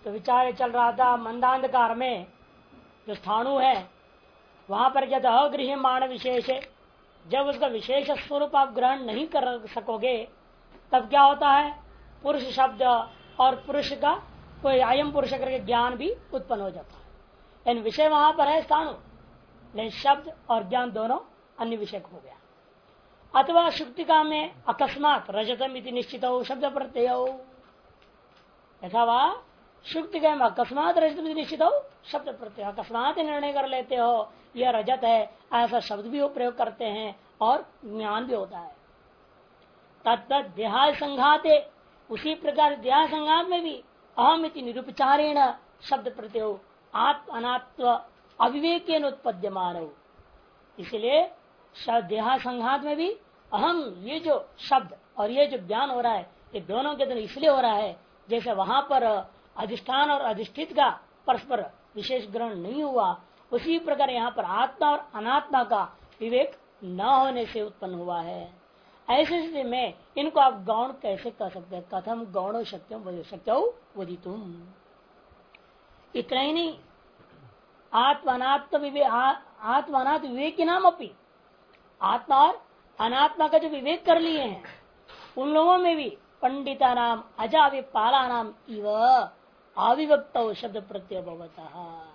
तो विचार चल रहा था मंदांधकार में जो स्थाणु है वहां पर क्या था, अगृह्यमाण विशेष है। जब उसका विशेष स्वरूप आप ग्रहण नहीं कर सकोगे तब क्या होता है, पुरुष शब्द और पुरुष का कोई अयम पुरुष करके ज्ञान भी उत्पन्न हो जाता है। लेकिन विषय वहां पर है स्थाणु, लेकिन शब्द और ज्ञान दोनों अन्य विषय हो गया। अथवा शुक्तिका में अकस्मात रजतम इति निश्चित हो शब्द प्रत्यय यथा वह शुक्तिका में अकस्मात रजतम निश्चित हो शब्द प्रत्यय, अकस्मात निर्णय कर लेते हो यह रजत है, ऐसा शब्द भी वो प्रयोग करते हैं और ज्ञान भी होता है। तत्त देहाय संघाते, उसी प्रकार देहा संघात में भी अहम इति निरुपचारेण शब्द प्रत्यय आत्म अनात्व अविवेकेन उत्पद्यमान। इसलिए देहा संघात में भी अहम, ये जो शब्द और ये जो ज्ञान हो रहा है ये दोनों के दिन इसलिए हो रहा है जैसे वहां पर अधिष्ठान और अधिष्ठित का परस्पर विशेष ग्रहण नहीं हुआ, उसी प्रकार यहाँ पर आत्मा और अनात्मा का विवेक न होने से उत्पन्न हुआ है। ऐसे स्थिति में इनको आप गौण कैसे कर सकते हैं, कथम गौणो शक्यो वदितुम। इतना ही नहीं, आत्मानात्म विवेक नाम अपनी, आत्मा और अनात्मा का जो विवेक कर लिए हैं उन लोगों में भी पंडिता नाम अजाविपाला नाम इव अविभक्त शब्द प्रत्यय भवतः,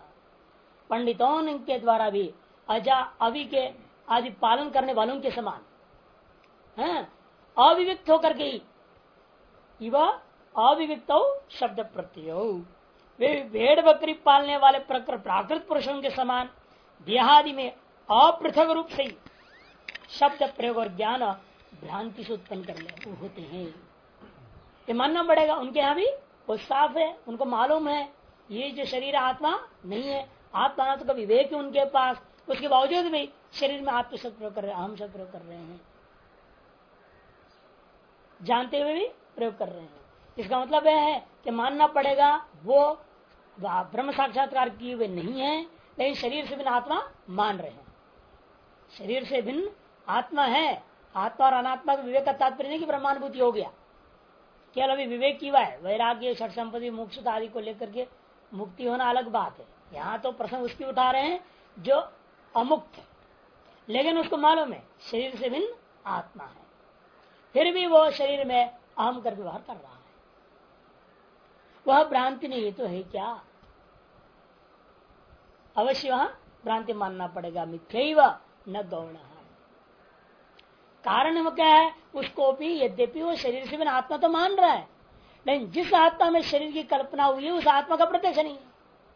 पंडितों के द्वारा भी अजा अवि के आदि पालन करने वालों के समान है, अविविक्त होकर के इव अविविक्त शब्द प्रत्यय, वे भेड़ बकरी पालने वाले प्राकृत पुरुषों के समान देहादि में अपृथक रूप से शब्द प्रयोग और ज्ञान भ्रांति से उत्पन्न कर ले होते हैं। ये मानना पड़ेगा, उनके यहाँ भी वो साफ है, उनको मालूम है ये जो शरीर आत्मा नहीं है, आत्मा अनात्मा का विवेक है उनके पास, उसके बावजूद भी शरीर में आत्म शब्द प्रयोग कर रहे हैं, अहम शब्द प्रयोग कर रहे हैं, जानते हुए भी प्रयोग कर रहे हैं। इसका मतलब यह है कि मानना पड़ेगा वो ब्रह्म साक्षात्कार किए हुए नहीं है, लेकिन शरीर से भिन्न आत्मा मान रहे हैं। शरीर से भिन्न आत्मा है, आत्मा और अनात्मा का विवेक का तात्पर्य नहीं कि ब्रह्मानुभूति हो गया, केवल अभी विवेक की हुआ है। वैराग्य षट संपत्ति मोक्ष आदि को लेकर के मुक्ति होना अलग बात है, यहाँ तो प्रश्न उसकी उठा रहे हैं जो अमुक्त है, लेकिन उसको मालूम है शरीर से भिन्न आत्मा है, फिर भी वो शरीर में अहम कर व्यवहार कर रहा है। वह भ्रांति नहीं तो है क्या, अवश्य वहां भ्रांति मानना पड़ेगा, मिथ्यैव न गौण। कारण वो क्या है, उसको भी यद्यपि वो शरीर से बिना आत्मा तो मान रहा है, लेकिन जिस आत्मा में शरीर की कल्पना हुई है उस आत्मा का प्रत्यक्ष नहीं है।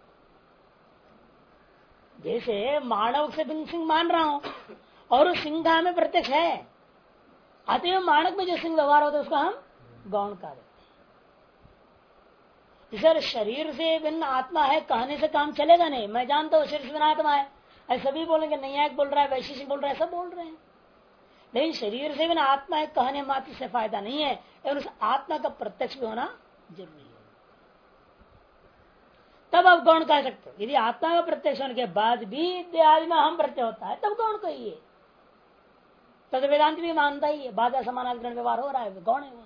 जैसे मानव से भिन्न सिंह मान रहा हूं और उस सिंह में प्रत्यक्ष है, अतएव मानव में जो सिंह व्यवहार होता है उसको हम गौण कर देते हैं। सर शरीर से भिन्न आत्मा है कहने से काम चलेगा नहीं, मैं जानता हूँ शरीर से भिन्न आत्मा है, ऐसा सभी बोलेंगे, नैयायिक बोल रहा है, वैशेषिक बोल रहा है, सब बोल रहे हैं, लेकिन शरीर से बिना आत्मा है कहने मात्र से फायदा नहीं है, लेकिन उस आत्मा का प्रत्यक्ष भी होना जरूरी है, तब आप गौण कह सकते हो। यदि आत्मा का प्रत्यक्ष होने के बाद भी देहादि में हम प्रत्यय होता है तब गौण कहिए, तद वेदांत भी मानता ही है, बाधा समानाधिकरण व्यवहार हो रहा है, गौण है वो।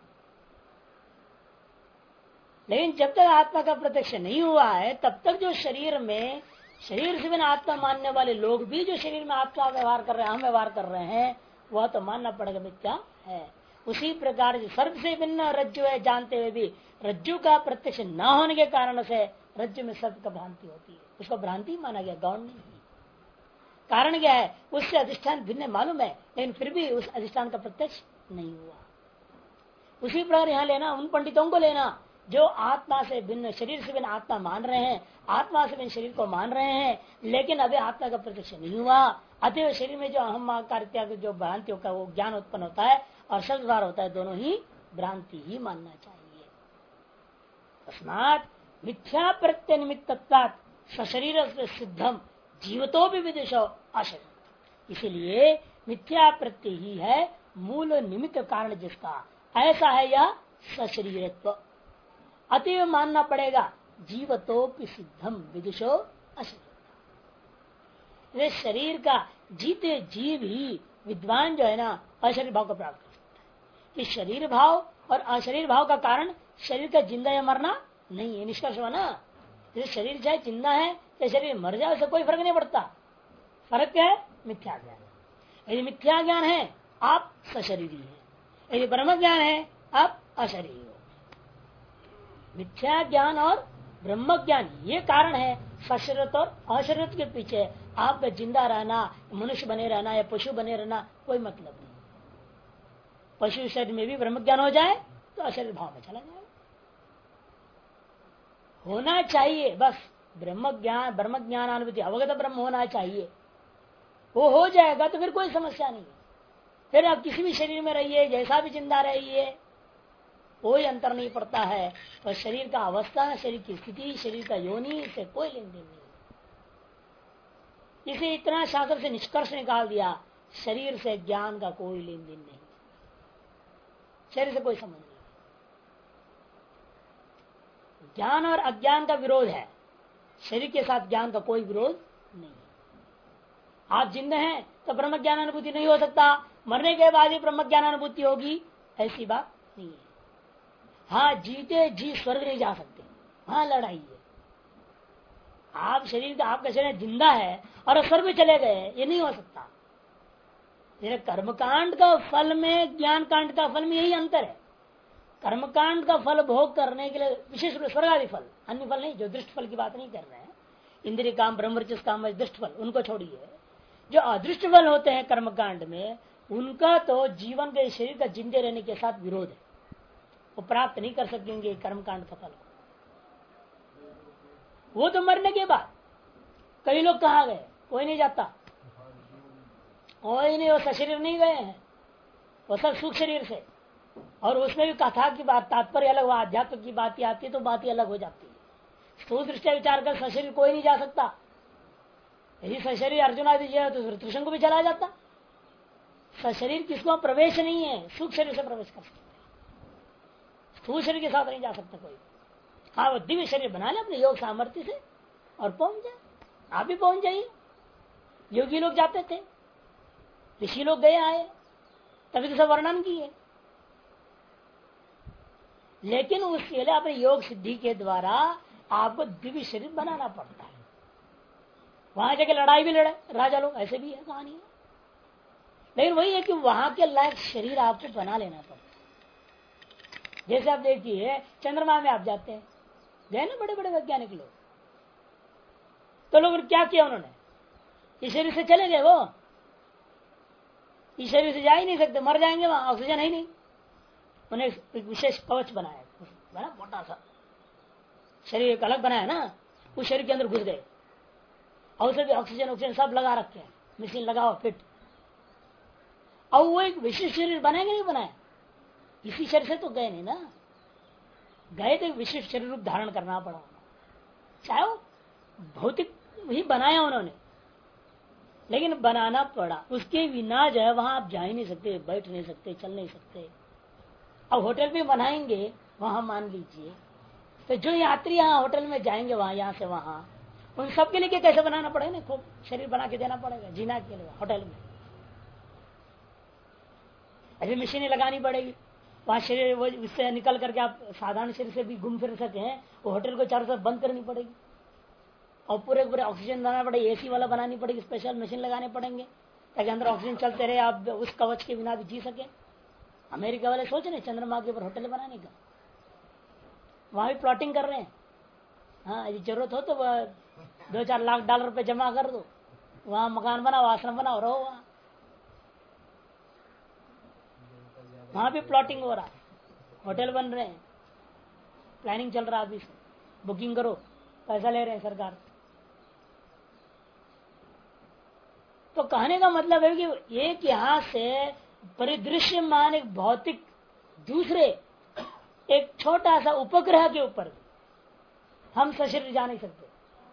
लेकिन जब तक आत्मा का प्रत्यक्ष नहीं हुआ है तब तक जो शरीर में शरीर से बिना आत्मा मानने वाले लोग भी जो शरीर में आत्मा व्यवहार कर रहे हैं, हम व्यवहार कर रहे हैं, वह तो मानना पड़ेगा मिथ्या है। उसी प्रकार जो सर्प से भिन्न रज्जु है जानते हुए भी रज्जु का प्रत्यक्ष न होने के कारण से रज्जु में सर्प का भ्रांति होती है, उसको भ्रांति माना गया, गौण नहीं। कारण क्या है, उससे अधिष्ठान भिन्न मालूम है, लेकिन फिर भी उस अधिष्ठान का प्रत्यक्ष नहीं हुआ। उसी प्रकार यहाँ लेना उन पंडितों को लेना जो आत्मा से भिन्न शरीर से भिन्न आत्मा मान रहे हैं, आत्मा से भिन्न शरीर को मान रहे हैं, लेकिन अभी आत्मा का प्रत्यक्ष नहीं हुआ, अतः शरीर में जो अहम कार्य जो भ्रांतियों का वो ज्ञान उत्पन्न होता है और शब्दवार होता है, दोनों ही भ्रांति ही मानना चाहिए। तस्मात् मिथ्या प्रत्यय निमित्तत्वात् सशरीर सिद्धम जीवतो भी विदिशो अशरीर, इसीलिए मिथ्या प्रत्यय ही है मूल निमित्त कारण जिसका, ऐसा है यह सशरीरत्व, अतएव मानना पड़ेगा जीवतो भी सिद्धम विदिशो अशरीर। शरीर का जीते जीव ही विद्वान जो है ना अशरीर भाव को प्राप्त कर सकता है। कि शरीर भाव और अशरीर भाव का कारण शरीर का जिंदा या मरना नहीं है, निष्कर्ष हुआ ना। जैसे शरीर चाहे जिंदा है चाहे शरीर मर जाए, उससे कोई फर्क नहीं पड़ता। फर्क क्या है? मिथ्या ज्ञान। यदि मिथ्या ज्ञान है आप सशरीरी हैं, यदि ब्रह्म ज्ञान है आप अशरीरी हो। मिथ्या ज्ञान और ब्रह्म ज्ञान ये कारण है सशरीरत और अशरीरत के पीछे आपका जिंदा रहना, मनुष्य बने रहना या पशु बने रहना कोई मतलब नहीं। पशु शरीर में भी ब्रह्म ज्ञान हो जाए तो अशरीर भाव में चला जाए। होना चाहिए बस ब्रह्म ज्ञान अनुभूति, अवगत ब्रह्म होना चाहिए। वो हो जाएगा तो फिर कोई समस्या नहीं है। फिर आप किसी भी शरीर में रहिए, जैसा भी जिंदा रहिए, कोई अंतर नहीं पड़ता है। तो शरीर का अवस्था, शरीर की स्थिति, शरीर का योनि, इससे कोई लेन देन नहीं। इसे इतना शास्त्र से निष्कर्ष निकाल दिया, शरीर से ज्ञान का कोई लेन देन नहीं, शरीर से कोई संबंध नहीं। ज्ञान और अज्ञान का विरोध है, शरीर के साथ ज्ञान का कोई विरोध नहीं। आप जिंदा हैं तो ब्रह्म ज्ञान अनुभूति नहीं हो सकता, मरने के बाद ही ब्रह्म ज्ञान अनुभूति होगी, ऐसी बात नहीं है। हाँ, जीते जी स्वर्ग नहीं जा सकते, हाँ लड़ाई है। आप शरीर का, आपका शरीर जिंदा है और स्वर्ग में चले गए, ये नहीं हो सकता। कर्मकांड का फल में ज्ञान कांड का फल में यही अंतर है। कर्मकांड का फल भोग करने के लिए विशेष रूप से स्वर्ग आदि फल, अन्य फल नहीं, जो दृष्ट फल की बात नहीं कर रहे हैं, इंद्रिय काम ब्रह्मचर्य काम दृष्ट फल उनको छोड़िए। जो अदृष्ट फल होते हैं कर्मकांड में, उनका तो जीवन के शरीर का जिंदे रहने के साथ विरोध है, वो प्राप्त नहीं कर सकेंगे कर्मकांड का फल। वो तो मरने के बाद। कई लोग कहाँ गए? कोई नहीं जाता, कोई नहीं, वो सशरीर नहीं गए हैं, वो सब सुख शरीर से। और उसमें भी कथा की बात, तात्पर्य अलग, आध्यात्म की बात आती है तो बात ही अलग हो जाती है। स्थूल दृष्टि विचार कर सशरीर कोई नहीं जा सकता। यदि सशरीर अर्जुन आदि जाए तो त्रिशंकु को भी चला जाता। सशरीर किसको प्रवेश नहीं है, सुख शरीर से प्रवेश कर सकते, स्थूल शरीर के साथ नहीं जा सकता कोई। हाँ, वो दिव्य शरीर बना ले अपने योग सामर्थ्य से और पहुंच जाए। आप भी पहुंच जाइए। योगी लोग जाते थे, ऋषि लोग गए आए, तभी तो सब वर्णन किए। लेकिन उसके लिए अपने योग सिद्धि के द्वारा आपको दिव्य शरीर बनाना पड़ता है। वहां जाके लड़ाई भी लड़े राजा लोग, ऐसे भी है कहानी है। लेकिन वही है कि वहां के लायक शरीर आपको बना लेना पड़ता है। जैसे आप देखिए चंद्रमा में आप जाते हैं, गए ना बड़े बड़े वैज्ञानिक लोग, तो लोगों ने क्या किया, उन्होंने इस शरीर से चले गए, वो इस शरीर से जा ही नहीं सकते, मर जाएंगे, वहां ऑक्सीजन है ही नहीं। उन्हें एक विशेष कवच बनाया, बड़ा मोटा सा शरीर एक अलग बनाया ना, उस शरीर के अंदर घुस गए और उसे भी ऑक्सीजन सब लगा रखे हैं, मशीन लगाओ फिट। और वो एक विशिष्ट शरीर बनाएंगे, नहीं बनाया, इसी शरीर से तो गए नहीं ना, गए तो विशिष्ट शरीर रूप धारण करना पड़ा। चाहे वो भौतिक ही बनाया उन्होंने, लेकिन बनाना पड़ा। उसके बिना जो है वहां आप जा ही नहीं सकते, बैठ नहीं सकते, चल नहीं सकते। अब होटल भी बनाएंगे वहां, मान लीजिए, तो जो यात्री यहाँ होटल में जाएंगे वहां, यहाँ से वहां, उन सबके लिए कैसे बनाना पड़ेगा ना, खूब शरीर बना के देना पड़ेगा जीना के लिए होटल में। ऐसी मशीनें लगानी पड़ेगी वहां, शरीर वो इससे निकल करके आप साधारण शरीर से भी घूम फिर सके हैं। वो होटल को चारों तरफ बंद करनी पड़ेगी और पूरे पूरे ऑक्सीजन बनाना पड़ेगा, एसी वाला बनानी पड़ेगी, स्पेशल मशीन लगाने पड़ेंगे ताकि अंदर ऑक्सीजन चलते रहे, आप उस कवच के बिना भी जी सके। अमेरिका वाले सोच रहे चंद्रमा के ऊपर होटल बनाने का, वहां भी प्लॉटिंग कर रहे हैं। हाँ, यदि जरूरत हो तो 2-4 लाख डॉलर पे जमा कर दो, वहां मकान बनाओ, आश्रम बनाओ, रहो वहां भी प्लॉटिंग हो रहा है, होटल बन रहे हैं, प्लानिंग चल रहा है, अभी बुकिंग करो, पैसा ले रहे हैं सरकार। तो कहने का मतलब है कि एक यहां से परिदृश्य मान एक भौतिक, दूसरे एक छोटा सा उपग्रह के ऊपर हम सशरीर जा नहीं सकते।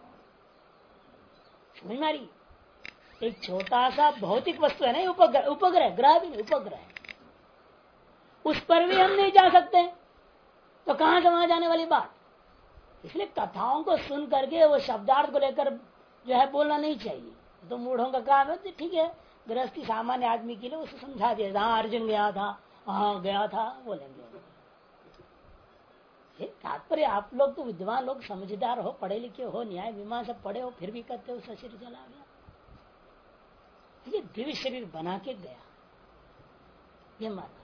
समझ में आ रही? एक छोटा सा भौतिक वस्तु है ना, उपग्रह, उपग्रह ग्रह भी नहीं, उपग्रह, उस पर भी हम नहीं जा सकते। तो कहां से वहां जाने वाली बात। इसलिए कथाओं को सुन करके वो शब्दार्थ को लेकर जो है बोलना नहीं चाहिए, तो मूढ़ों का काम है। ठीक है, गृहस्थी सामान्य आदमी के लिए उसे समझा दिया, हाँ अर्जुन गया था, हाँ गया था, बोलेंगे। तात्पर्य आप लोग तो विद्वान लोग, समझदार हो, पढ़े लिखे हो, न्याय मीमांसा पढ़े हो, फिर भी कहते हो उसका शरीर चला गया। ये दिव्य शरीर बना के गया, ये मानना।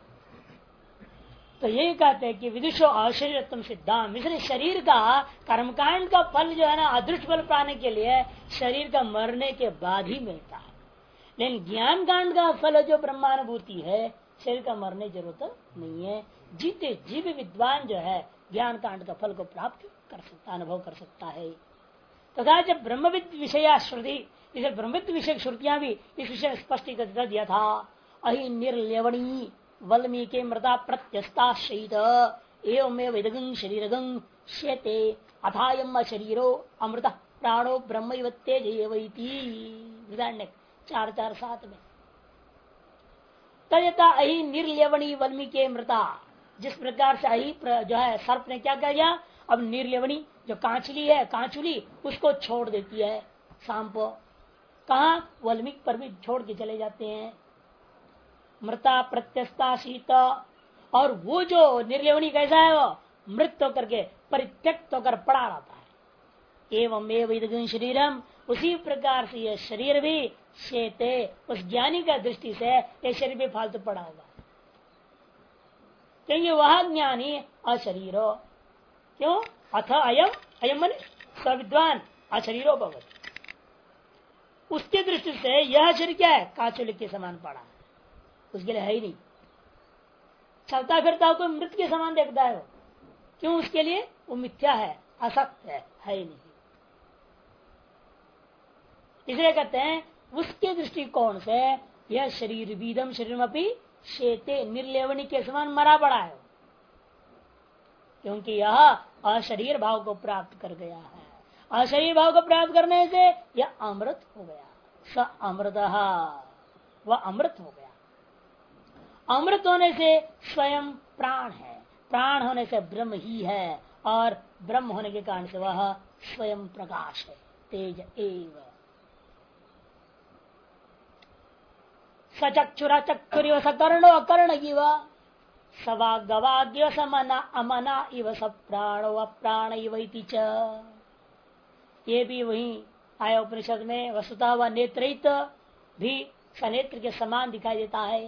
तो यही कहते हैं कि विदुषो अशरीरत्म सिद्धांत, इसलिए शरीर का कर्मकांड का फल जो है ना, अदृष्ट फल पाने के लिए शरीर का मरने के बाद ही मिलता है। लेकिन ज्ञान कांड का फल जो ब्रह्मानुभूति है, शरीर का मरने की जरूरत नहीं है। जीते जीव विद्वान जो है ज्ञान कांड का फल को प्राप्त कर सकता, अनुभव कर सकता है। तथा जब ब्रह्मविद विषया श्रुति, इसे ब्रह्मविद विषय श्रुतियां भी इस विषय में स्पष्ट कर दिया था। अहि निर्लेवणी वल्मीके मृता प्रत्यस्ता शहीद एवमेव इदगं शरीरगं श्यते अथायम शरीरो अमृत प्राणो ब्रह्म तेजयति 4:4-7 में। तथा अहि निर्लेवणी वल्मीके मृता, जिस प्रकार से अहि जो है सर्प ने क्या किया, अब निर्लेवणी जो कांचली है, कांचुली उसको छोड़ देती है शाम को, कहा वल्मीक पर भी छोड़ के चले जाते हैं। मृता प्रत्यस्ता शीत, और वो जो निर्लेवनी कैसा है, वो मृत होकर के परित्यक्त होकर पड़ा रहता है। एवं एवं शरीरम, उसी प्रकार से यह शरीर भी शेते, उस ज्ञानी का दृष्टि से यह शरीर भी फालतू पड़ा हुआ है, क्योंकि वह ज्ञानी अशरीरो, क्यों अथ अयम अयम मन सविद्वान अशरीरो भगवत, उसकी दृष्टि से यह शरीर क्या है, काचुल के समान पड़ा है, उसके लिए है ही नहीं। चलता फिरता कोई मृत के समान देखता है वो, क्यों, उसके लिए वो मिथ्या है, असत्य है ही नहीं। इसलिए कहते हैं उसके दृष्टिकोण से यह शरीर बीदम शरीर में शेते निर्लेवनी के समान मरा पड़ा है, क्योंकि यह अशरीर भाव को प्राप्त कर गया है। अशरीर भाव को प्राप्त करने से यह अमृत हो गया, स अमृत, वह अमृत हो गया। अमृत होने से स्वयं प्राण है, प्राण होने से ब्रह्म ही है, और ब्रह्म होने के कारण से वह स्वयं प्रकाश है, तेज एव। सचक्षुरा चक्षुर सकर्णो अकर्ण इव सवागवाद्य समना अमना इव सप्राणो अप्राण इव इति च। ये भी वही आया उपनिषद में, वस्तुतः वह नेत्रित भी सनेत्र के समान दिखाई देता है।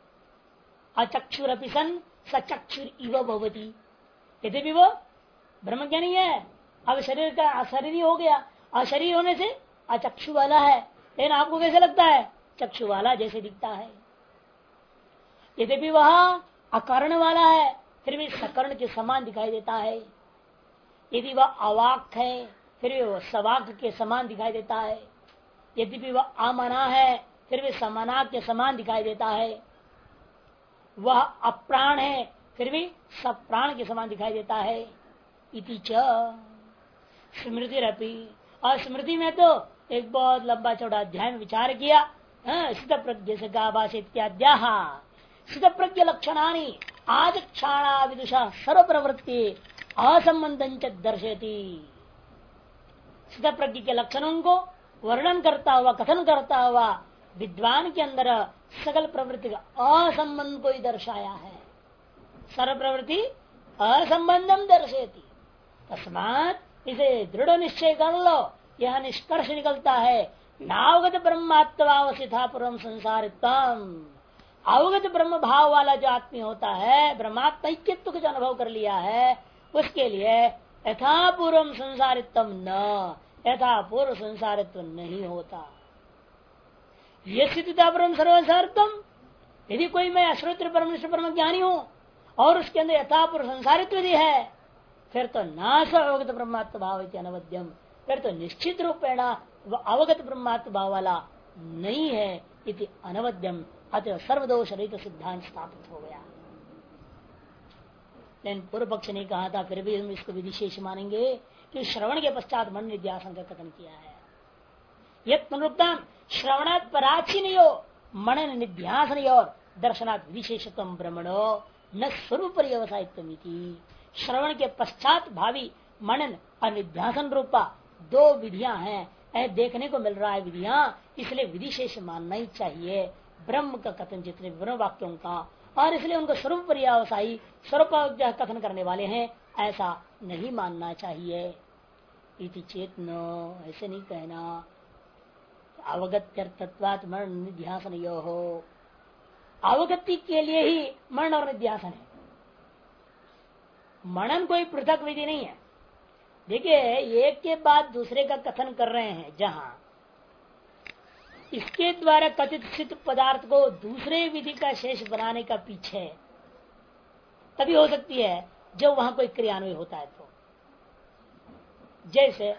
अचक्षुर अपि सन सचक्षुर इव भवति, यदि भी वो ब्रह्मज्ञानी है, अब शरीर का अशरीरी हो गया, अशरीर होने से अचक्षु वाला है, लेकिन आपको कैसे लगता है, चक्षु वाला जैसे दिखता है। यदि भी वह अकर्ण वाला है, फिर भी सकर्ण के समान दिखाई देता है। यदि वह अवाक है, फिर भी वह सवाक के समान दिखाई देता है। यदि भी वह अमना है, फिर भी समना के समान दिखाई देता है। वह अप्राण है, फिर भी सब प्राण के समान दिखाई देता है। इति च स्मृति रपी, और स्मृति में तो एक बहुत लंबा चौड़ा अध्याय में विचार किया। सिद्ध प्रज्ञ से गाभाष इत्याद्या सिद्ध प्रज्ञ लक्षणानि आज क्षाणा विदुषा सर्व प्रवृत्ति असंबंधं च दर्शयति। सिद्ध प्रज्ञ के लक्षणों को वर्णन करता हुआ, कथन करता हुआ विद्वान के अंदर सकल प्रवृत्ति का असंबंध को ही दर्शाया है। सर्व प्रवृत्ति असंबंधम दर्शयति, तस्मात् इसे दृढ़ निश्चय कर लो, यह निष्कर्ष निकलता है। नावगत ब्रह्मात्मावस्थिता पूर्व संसारितम, अवगत ब्रह्म भाव वाला जो आत्मी होता है, ब्रह्मात्मैक्यत्व को जो अनुभव कर लिया है, उसके लिए यथा पूर्व संसारितम न, यथा पूर्व संसारित्व नहीं होता। ये स्थितिता ब्रह्म सर्वसारतम, यदि कोई मैं अश्रोत्र ब्रह्म ज्ञानी हूं और उसके अंदर यथा पूर्व संसारित्व यदि है, फिर तो नाश अवगत ब्रह्मात्म भाव अनवद्यम, फिर तो निश्चित रूपेण वह अवगत ब्रह्मात्म भाव वाला नहीं है। इति अनवद्यम, अतः सर्वदोष रहित सिद्धांत स्थापित हो गया। लेकिन पूर्व पक्ष ने कहा था, फिर भी हम इसको विधिशेष मानेंगे कि श्रवण के पश्चात मन निध्यासन का कथन किया है। यह पुनरुक्तम श्रवणात् पराचीनो मनन निध्यासन और दर्शनात् विशेषतम ब्रह्मणो न स्वरूप पर्यवसायित्वमिति। श्रवण के पश्चात भावी मनन और निध्यासन रूपा दो विधियां हैं, देखने को मिल रहा है विधियां, इसलिए विधिशेष मानना ही चाहिए ब्रह्म का कथन, जितने ब्रह्म वाक्यों का, और इसलिए उनको स्वरूप पर्यावसायी स्वरूप कथन करने वाले हैं ऐसा नहीं मानना चाहिए। इति चेत न, ऐसे नहीं कहना। अवगत्यर्थत्वात् मरण निध्यासन यो हो, अवगति के लिए ही मरण और निध्यासन है। मनन कोई पृथक विधि नहीं है। देखिए, एक के बाद दूसरे का कथन कर रहे हैं, जहां इसके द्वारा कथित सिद्ध पदार्थ को दूसरे विधि का शेष बनाने का पीछे तभी हो सकती है जब वहां कोई क्रियान्वय होता है। तो जैसे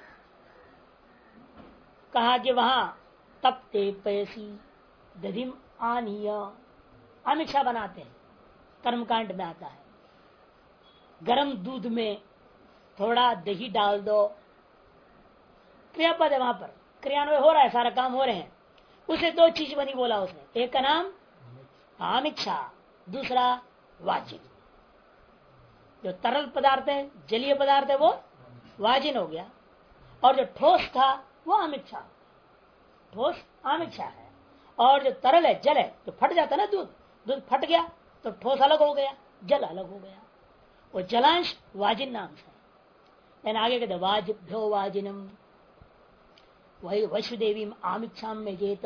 कहा कि वहां तपते पैसी दधिम आनीय अमीक्षा बनाते हैं, कर्मकांड में आता है। गर्म दूध में थोड़ा दही डाल दो, क्रियापद है, वहां पर क्रियान्वय हो रहा है, सारा काम हो रहे हैं। उसे दो चीज बनी बोला उसने, एक का नाम आमिक्षा, दूसरा वाजिन। जो तरल पदार्थ है, जलीय पदार्थ है, वो वाजिन हो गया, और जो ठोस था वो आमिक्षा, ठोस आमिक्षा है। और जो तरल है, जल है, जो फट जाता है ना, दूध फट गया तो ठोस अलग हो गया, जल अलग हो गया, वो जलांश वाजिन नाम से। लेकिन आगे कहते वाजिभ्यो वाजिनम वही वैश्वदेवी आमिक्षाम में जेत।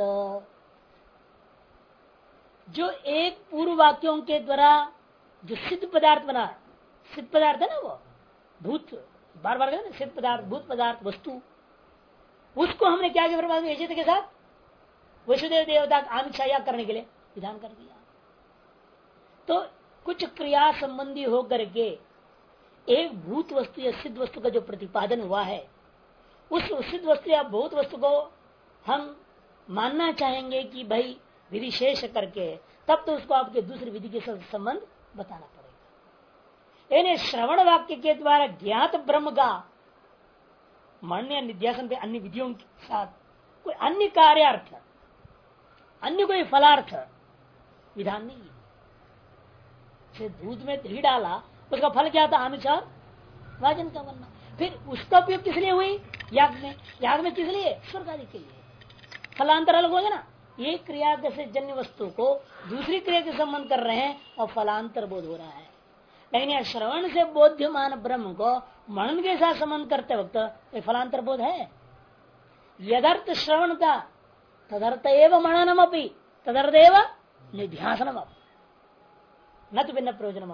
जो एक पूर्व वाक्यों के द्वारा जो सिद्ध पदार्थ बना, सिद्ध पदार्थ है ना, वो भूत, बार बार कहते सिद्ध पदार्थ, भूत पदार्थ, वस्तु, उसको हमने क्या किया के साथ वैश्वदेव देवता आमिक्षा याग करने के लिए विधान कर दिया। तो कुछ क्रिया संबंधी होकर के एक भूत वस्तु या सिद्ध वस्तु का जो प्रतिपादन हुआ है, उस सिद्ध वस्तु या भूत वस्तु को हम मानना चाहेंगे कि भाई विधि शेष करके, तब तो उसको आपके दूसरी विधि के साथ संबंध बताना पड़ेगा। यानी श्रवण वाक्य के द्वारा ज्ञात ब्रह्म का मरण या निध्यासन पे अन्य विधियों के साथ कोई अन्य कार्यार्थ, अन्य कोई फलार्थ विधान नहीं है। दूध में दही डाला, उसका फल क्या था? आमिष और वाजन का बनना। फिर उसका उपयोग किस लिए हुई? याग में। याग में किस लिए? स्वर्ग आदि के लिए। फलांतर अलग हो गया ना। एक क्रिया से जन्य वस्तु को दूसरी क्रिया के संबंध कर रहे हैं और फलांतर बोध हो रहा है। लेकिन यह श्रवण से बोध्यमान ब्रह्म को मनन के साथ संबंध करते वक्त फलांतर बोध है। यदर्थ श्रवण का तदर्थ एवं मननम अपनी तदर्थ एवं निध्यासनम न तो भिन्न प्रयोजनम।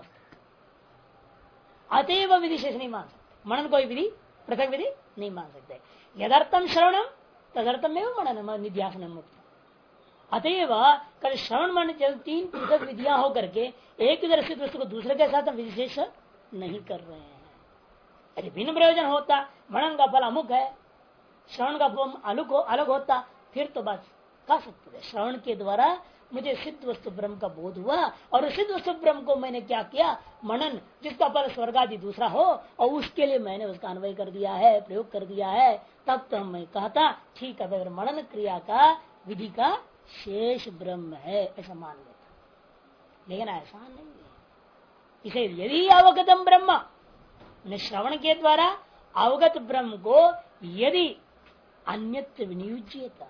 अतएव विधि शेष नहीं मान सकते, मनन कोई विधि पृथक विधि नहीं मान सकते। यदर्थम श्रवणम तदर्थम एवं मननम निध्यासनम। अतएव कल श्रवण मन तीन पृथक विधियां होकर के एक इधर सिद्ध वस्तु को दूसरे के साथ विशेष नहीं कर रहे हैं। यदि भिन्न प्रयोजन होता, मनन का फल अमुक है, श्रवण का फल अलग होता, फिर तो बस कह सकते थे श्रवण के द्वारा मुझे सिद्ध वस्तु ब्रह्म का बोध हुआ और सिद्ध वस्तु ब्रह्म को मैंने क्या किया? मनन, जिसका फल स्वर्ग आदि दूसरा हो, और उसके लिए मैंने उसका अन्वय कर दिया है, प्रयोग कर दिया है। तब तो मैं कहता ठीक है, अगर मनन क्रिया का विधि का शेष ब्रह्म है ऐसा मान लेता। लेकिन ऐसा नहीं है। इसे यदि अवगतम ब्रह्म, श्रवण के द्वारा अवगत ब्रह्म को यदि अन्यत्र विनियोज्यता,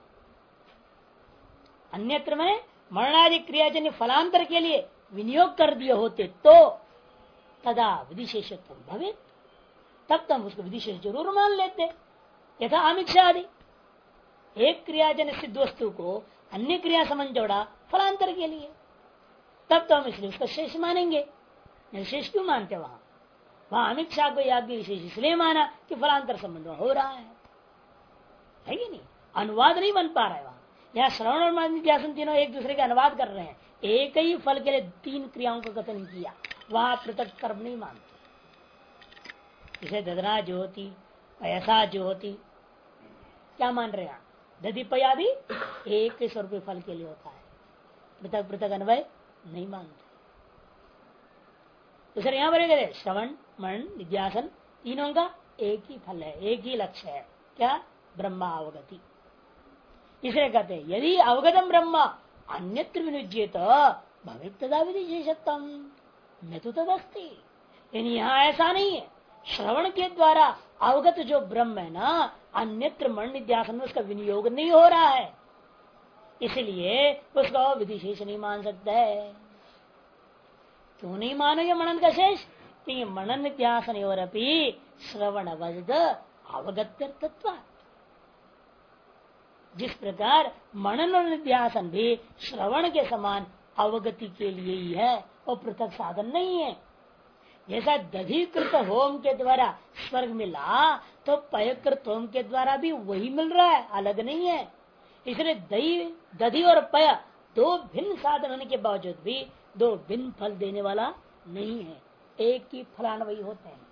अन्यत्र में मरणादि क्रियाजन्य फलांतर के लिए विनियोग कर दिए होते तो तदा विधिशेषत्व भवे, तब तो हम उसको विधिशेष जरूर मान लेते। यथा आमिक्षा आदि, एक क्रियाजन्य सिद्ध वस्तु को अन्य क्रिया समझ जोड़ा फलांतर के लिए, तब तो हम इसलिए उसका शेष मानेंगे। शेष क्यों मानते? वहां आमिक्षा को याग विशेष इसलिए माना कि फलांतर संबंध हो रहा है कि नहीं? अनुवाद नहीं बन पा रहा है। वहां यहाँ श्रवण और निध्यासन तीनों एक दूसरे का अनुवाद कर रहे हैं, एक ही फल के लिए तीन क्रियाओं का कथन किया, वहां पृथक कर्म नहीं मानते। इसे दधना जो होती, ऐसा जो होती, क्या मान रहे हैं? दधि पयादि एक स्वरूप फल के लिए होता है, पृथक पृथक अन्वय नहीं मानते। दूसरे यहाँ पर श्रवण मनन निध्यासन तीनों का एक ही फल है, एक ही लक्ष्य है, क्या? ब्रह्मावगति। इसलिए कहते हैं यदि अवगतम ब्रह्म अन्यत्र विनुज्येत भवेत् तदा विधिशेषत्वम न तो तदस्ति। यानी यहाँ ऐसा नहीं है, श्रवण के द्वारा अवगत जो ब्रह्म है ना, अन्यत्र मन निध्यासन में उसका विनियोग नहीं हो रहा है, इसलिए उसका विधिशेष नहीं मान सकता है। क्यों नहीं मानोगे मनन का शेष? कि मनन ध्यासन और श्रवण वद अवगत्यर्थत्व। जिस प्रकार मनन और निध्यासन भी श्रवण के समान अवगति के लिए ही है, वो पृथक साधन नहीं है। जैसा दधिकृत होम के द्वारा स्वर्ग मिला, तो पयकृत होम के द्वारा भी वही मिल रहा है, अलग नहीं है। इसलिए दधि और पय दो भिन्न साधन होने के बावजूद भी दो भिन्न फल देने वाला नहीं है, एक ही फलान्वयी होते हैं।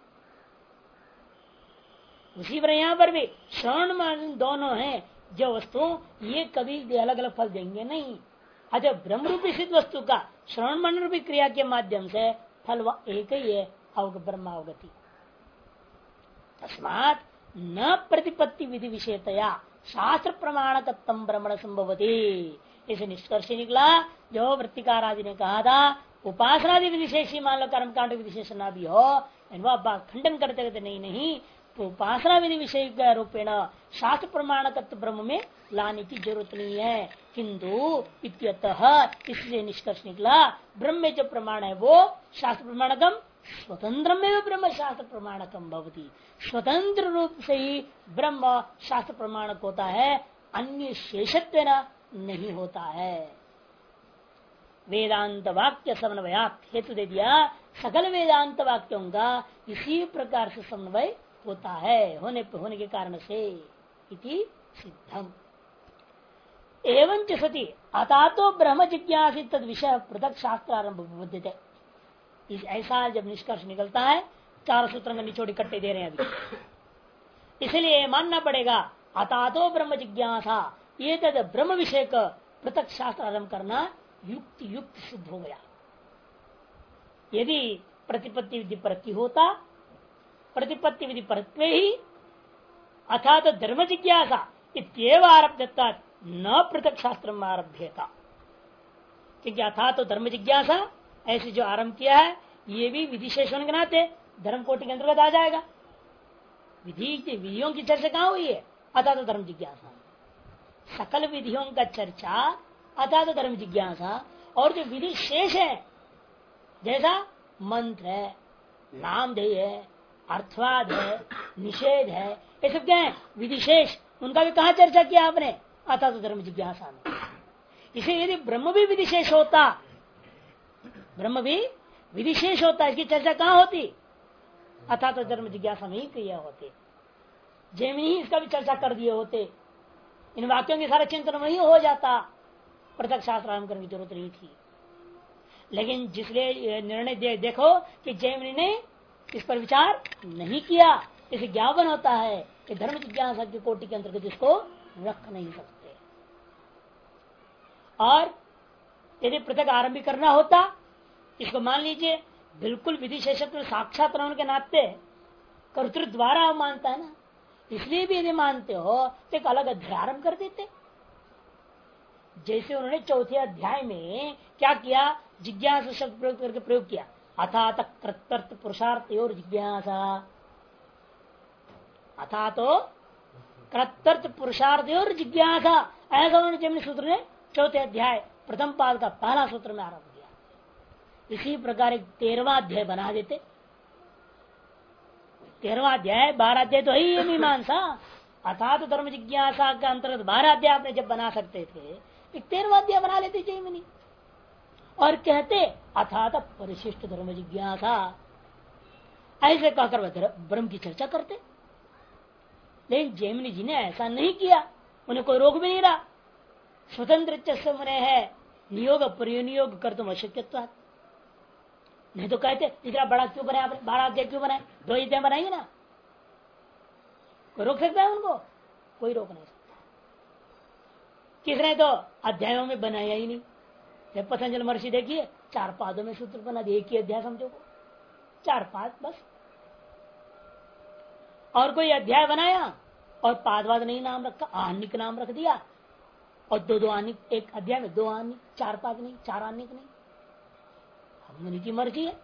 उसी पर यहाँ पर भी श्रवण मन दोनों हैं जो वस्तु, ये कभी अलग अलग फल देंगे नहीं। अच्छा, ब्रह्म रूपी सिद्ध वस्तु का श्रवण मन रूपी क्रिया के माध्यम से फल वह एक ही है, ब्रह्मावगति। तस्मात् न प्रतिपत्ति विधि विषयतया शास्त्र प्रमाणकत्वं ब्रह्मण संभवती। इसे निष्कर्ष निकला जो वृत्तिकार आदि ने कहा था, उपासनादि विशेषी मान लो कर्मकांड विशेषण भी हो, वह खंडन करते रहते नहीं, तो उपासना विधि विषय के रूपेण शास्त्र प्रमाणकत्व ब्रह्म में लाने की जरूरत नहीं है। किंतु इत्यतः इसलिए निष्कर्ष निकला ब्रह्म में जो प्रमाण है वो शास्त्र प्रमाणकम स्वतंत्र में ब्रह्म शास्त्र प्रमाणकम भवति। स्वतंत्र रूप से ही ब्रह्म शास्त्र प्रमाणक होता है, अन्य शेषत्व नहीं होता है। वेदांत वाक्य समन्वयात हेतु दे दिया, सकल वेदांत वाक्यों का इसी प्रकार से समन्वय होता है, होने के कारण से इति सिद्धम। एवं च सति अतातो ब्रह्म जिज्ञासी तद विषय पृथक शास्त्र आरंभ बुद्धते। ऐसा जब निष्कर्ष निकलता है, चार सूत्र में निचोड़ इकट्ठे दे रहे हैं अभी, इसलिए मानना पड़ेगा अतातो ब्रह्म जिज्ञासा, ये तद ब्रह्म विषय का पृथक शास्त्र आरंभ करना युक्त सिद्ध हो गया। यदि प्रतिपत्ति विधि परत्ति होता, प्रतिपत्ति विधि परत्वे ही अथा तो धर्म जिज्ञासा इत्येव आरब्धता न पृथक शास्त्र में आरभ्यता। क्योंकि अथा तो धर्म जिज्ञासा ऐसे जो आरंभ किया है, ये भी विधिशेष होने के नाते धर्म कोटि के अंतर्गत आ जाएगा। विधियों की चर्चा कहाँ हुई है? अथा तो धर्म जिज्ञासा, सकल विधियों का चर्चा अथा तो धर्म जिज्ञासा। और जो विधि शेष है, जैसा मंत्र है, नामधेय है, अर्थवाद है, निषेध है, ये सब क्या है? विधिशेष। उनका भी कहा चर्चा किया आपने? अथा तो धर्म जिज्ञासा में। इसे यदि ब्रह्म भी विधिशेष होता, ब्रह्म भी विधिशेष होता, इसकी चर्चा कहाँ होती? अथा तो धर्म जिज्ञासा में ही क्रिया होती। जैमिनी ही इसका भी चर्चा कर दिए होते, इन वाक्यों के सारा चिंतन वही हो जाता, पृथक शास्त्र आरंभ करने की जरूरत नहीं थी। लेकिन जिसलिए निर्णय देखो कि जैमिनी ने इस पर विचार नहीं किया, इसे ज्ञापन होता है कि धर्म जिज्ञासा की कोटि के अंतर्गत इसको रख नहीं सकते। और यदि पृथक आरंभ करना होता, इसको मान लीजिए बिल्कुल विधिशेषत्व साक्षात होने के नाते कर्तृत्व द्वारा मानता है ना, इसलिए भी यदि मानते हो तो एक अलग अध्याय आरंभ कर देते। जैसे उन्होंने चौथे अध्याय में क्या किया? जिज्ञासा शब्द प्रयोग करके प्रयोग किया, अथा तक कृत्यर्थ पुरुषार्थ और जिज्ञासा। अथा तो कृत्यर्थ पुरुषार्थ और जिज्ञासा, ऐसा उन्होंने जैमिनी सूत्र ने चौथे अध्याय प्रथम पाद का पहला सूत्र में आरंभ किया। इसी प्रकार एक 13वां अध्याय बना देते। 13वां अध्याय 12 अध्याय तो है मीमांसा, अथा तो धर्म जिज्ञासा के अंतर्गत 12 अध्याय आपने जब बना सकते थे, एक 13वां अध्याय बना लेते जैमिनी और कहते अथा तक परिशिष्ट धर्म जिज्ञासा, ऐसे कहकर ब्रह्म की चर्चा करते। लेकिन जैमिनी जी ने ऐसा नहीं किया, उन्हें कोई रोक भी नहीं रहा। स्वतंत्र मुने है, नियोग प्रयोग कर तुम अशक्यत्व। नहीं तो कहते इतना बड़ा क्यों बनाया आपने, 12 अध्याय क्यों बनाए, 2 अध्याय बनाएंगे ना। कोई रोक सकता है उनको? कोई रोक नहीं सकता। किसने तो अध्यायों में बनाया ही नहीं। जब पतंजलि महर्षि देखिए 4 पादों में सूत्र बना दिए, एक ही अध्याय समझो, 4 पाद बस। और कोई अध्याय बनाया और पादवाद नहीं नाम रखा, आनिक नाम रख दिया, और 2 आनिक, एक अध्याय में 2 आनिक, 4 पाद नहीं, 4 आनिक नहीं। हम उन्हीं की मर्जी है।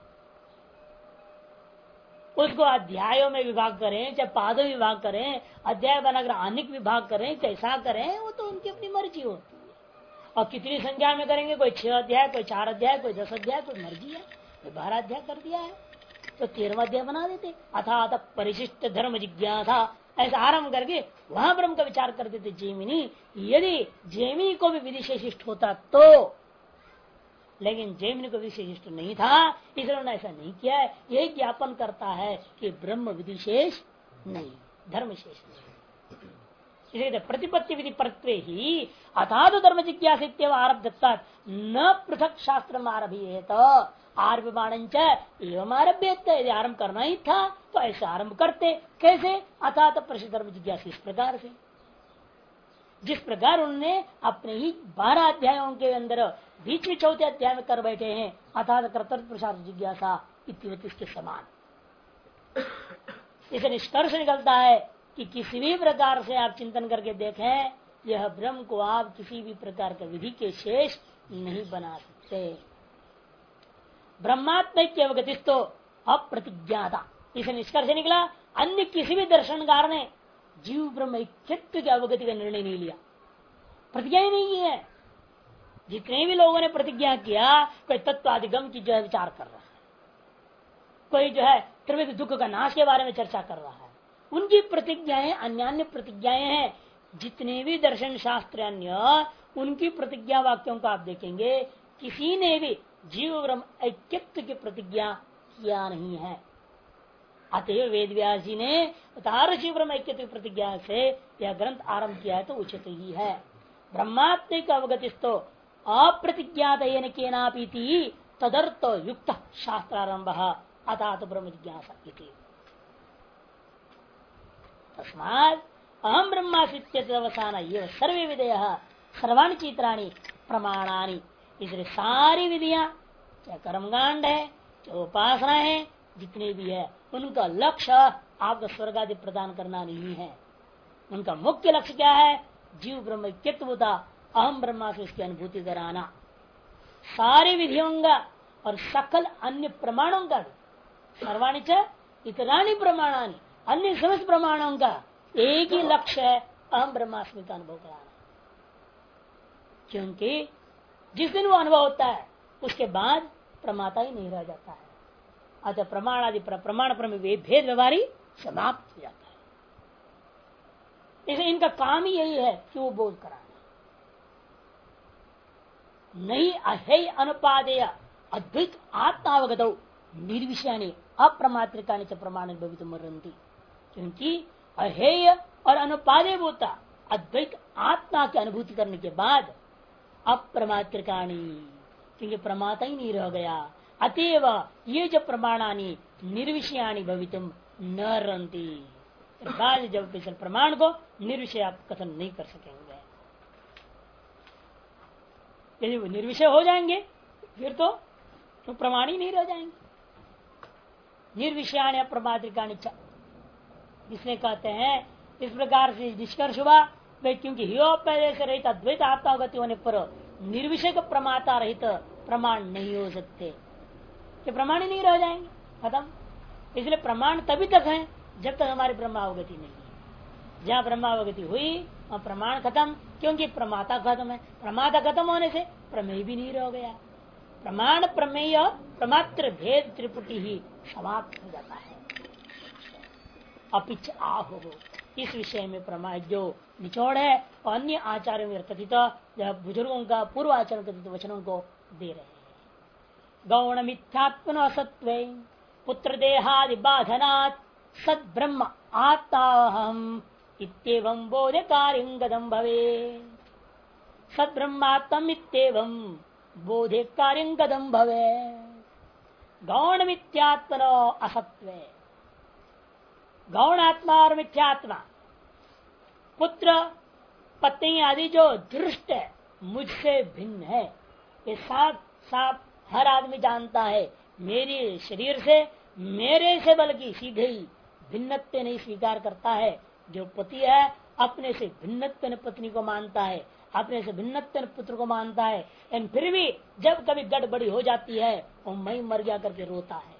उसको अध्यायों में विभाग करें, चाहे पादों में विभाग करें, अध्याय बनाकर आनिक विभाग करें, कैसा करें, वो तो उनकी अपनी मर्जी होती है। और कितनी संख्या में करेंगे, कोई 6 अध्याय, कोई 4 अध्याय, कोई 10 अध्याय, कोई मर्जी है, कोई 12 अध्याय कर दिया है। तो 13वां अध्याय बना देते। अथात परिशिष्ट धर्म जिज्ञासा ऐसा आरंभ करके वहां ब्रह्म का विचार करते थे जैमिनी। यदि जैमिनी को भी विधिशेषिष्ट होता तो, लेकिन जैमिनी को विधिशेषिष्ट नहीं था, इसलिए उन्होंने ऐसा नहीं किया है। यही ज्ञापन करता है कि ब्रह्म विधिशेष नहीं, धर्मशेष नहीं। इसलिए प्रतिपत्ति विधि परत्वे ही अथात धर्म जिज्ञासा आरब्ध न पृथक शास्त्र आरभियेत आरभ्यमाणंच एवं आरभ्येत। यदि आरंभ करना ही था तो ऐसे आरंभ करते। कैसे? अथात प्रसिद्ध धर्म जिज्ञासा, इस प्रकार से जिस प्रकार उन्होंने अपने ही 12 अध्यायों के अंदर बीच में चौथे अध्याय में कर बैठे हैं, अर्थात कर्तव्य प्रसाद जिज्ञासा इसके समान। इसे निष्कर्ष निकलता है कि किसी भी प्रकार से आप चिंतन करके देखें, यह ब्रह्म को आप किसी भी प्रकार का विधि के शेष नहीं बना सकते। ब्रह्मात्मक अवगतिस्तो अप्रतिज्ञाता, इसे निष्कर्ष निकला अन्य किसी भी दर्शनकार ने जीव ब्रह्म ऐक्यत्व की अवगति का निर्णय नहीं लिया, प्रतिज्ञा ही नहीं है। जितने भी लोगों ने प्रतिज्ञा किया, कोई तत्वाधिगम की जो है विचार कर रहा है, कोई जो है त्रिविध दुख का नाश के बारे में चर्चा कर रहा है, उनकी प्रतिज्ञाएं अन्य प्रतिज्ञाएं हैं। जितने भी दर्शन शास्त्र अन्य, उनकी प्रतिज्ञा वाक्यों को आप देखेंगे, किसी ने भी जीव ब्रह्म ऐक्यत्व की प्रतिज्ञा किया नहीं है। अतएव वेद व्यास जी ने अवतार जीव ब्रह्म ऐक्यत्व की प्रतिज्ञा से यह ग्रंथ आरंभ किया है, तो उचित ही है। ब्रह्मात्मिक अवगतिस्तो अप्रतिज्ञात केनापीति तदर्थ युक्त शास्त्रारंभ अथात ब्रह्म जिज्ञासा इति। तस्मात् अहम ब्रह्मास्मित्यवसान ये सर्वे विधेय सर्वाणि चित्राणि प्रमाणानि। इसलिए सारी विधियां, चाहे कर्मकांड है, चाहे उपासना है, जितने भी है, उनका लक्ष्य आपको स्वर्ग आदि प्रदान करना नहीं है। उनका मुख्य लक्ष्य क्या है? जीव ब्रह्म ऐक्यत्वता, अहम ब्रह्मा से इसकी अनुभूति कराना। सारी विधियों का और सकल अन्य प्रमाणों का, सर्वाणि च इतराणि प्रमाणानि, अन्य समस्त प्रमाणों का एक ही लक्ष्य है, अहम ब्रह्मास्मि का अनुभव कराना। क्योंकि जिस दिन वो अनुभव होता है, उसके बाद प्रमाता ही नहीं रह जाता है। अतः प्रमाण आदि प्रमाण भेद व्यवहारी समाप्त हो जाता है। इसलिए इनका काम ही यही है कि वो बोध कराना। नहीं अहेय अनुपादेय अद्वैत आत्मावगत निर्विषयानि अप्रमात्रिकानि च प्रमाण भवितुमर्हन्ति। क्योंकि अहेय और अनुपादेय होता अद्वैत आत्मा की अनुभूति करने के बाद अप्रमात्रिकाणी, क्योंकि प्रमाता ही नहीं रह गया। अतएव ये जो प्रमाणानी निर्विषयाणी भवितुम न रंती, बाद जब प्रमाण को निर्विषय आप कथन नहीं कर सकेंगे। यदि वो निर्विषय हो जाएंगे फिर तो प्रमाण ही नहीं रह जाएंगे। निर्विषयाणी अप्रमात्रिकाणी इसलिए कहते हैं, इस प्रकार से निष्कर्ष हुआ क्योंकि हियो पहले से रहित अद्वैत आत्मागति होने पर निर्विषय को प्रमाता रहित प्रमाण नहीं हो सकते, कि प्रमाण ही नहीं रह जाएंगे, खत्म। इसलिए प्रमाण तभी तक है जब तक हमारी ब्रह्मावगति नहीं है। जहाँ ब्रह्मावगति हुई वहाँ प्रमाण खत्म, क्योंकि प्रमाता खत्म है। प्रमाता खत्म होने से प्रमेय भी नहीं रह गया। प्रमाण प्रमेय प्रमात्र भेद त्रिपुटी ही समाप्त हो जाता है। अपिच आहो, इस विषय में प्रमाण जो निचोड़ है और अन्य आचार्यों में कथित बुजुर्गों का पूर्व आचरण कथित वचनों को दे रहे हैं। गौण मिथ्यात्मन असत्व पुत्र देहादि बाधनात् सद ब्रह्म आत्माहम इत्येवं बोध कार्यं गदं भवे। सद ब्रह्मात्म इत्येवं बोधे कार्यं गदं भवे। गौण मिथ्यात्मन असत्व, गौण आत्मा और मिथ्यात्मा, पुत्र पत्नी आदि जो दृष्ट है, मुझसे भिन्न है, ये साफ साफ हर आदमी जानता है। मेरे शरीर से, मेरे से बल्कि सीधे ही भिन्नत्व नहीं स्वीकार करता है। जो पति है अपने से भिन्नत्व पत्नी को मानता है, अपने से भिन्नत्व पुत्र को मानता है, लेकिन फिर भी जब कभी गड़बड़ी हो जाती है वो मैं मर गया करके रोता है।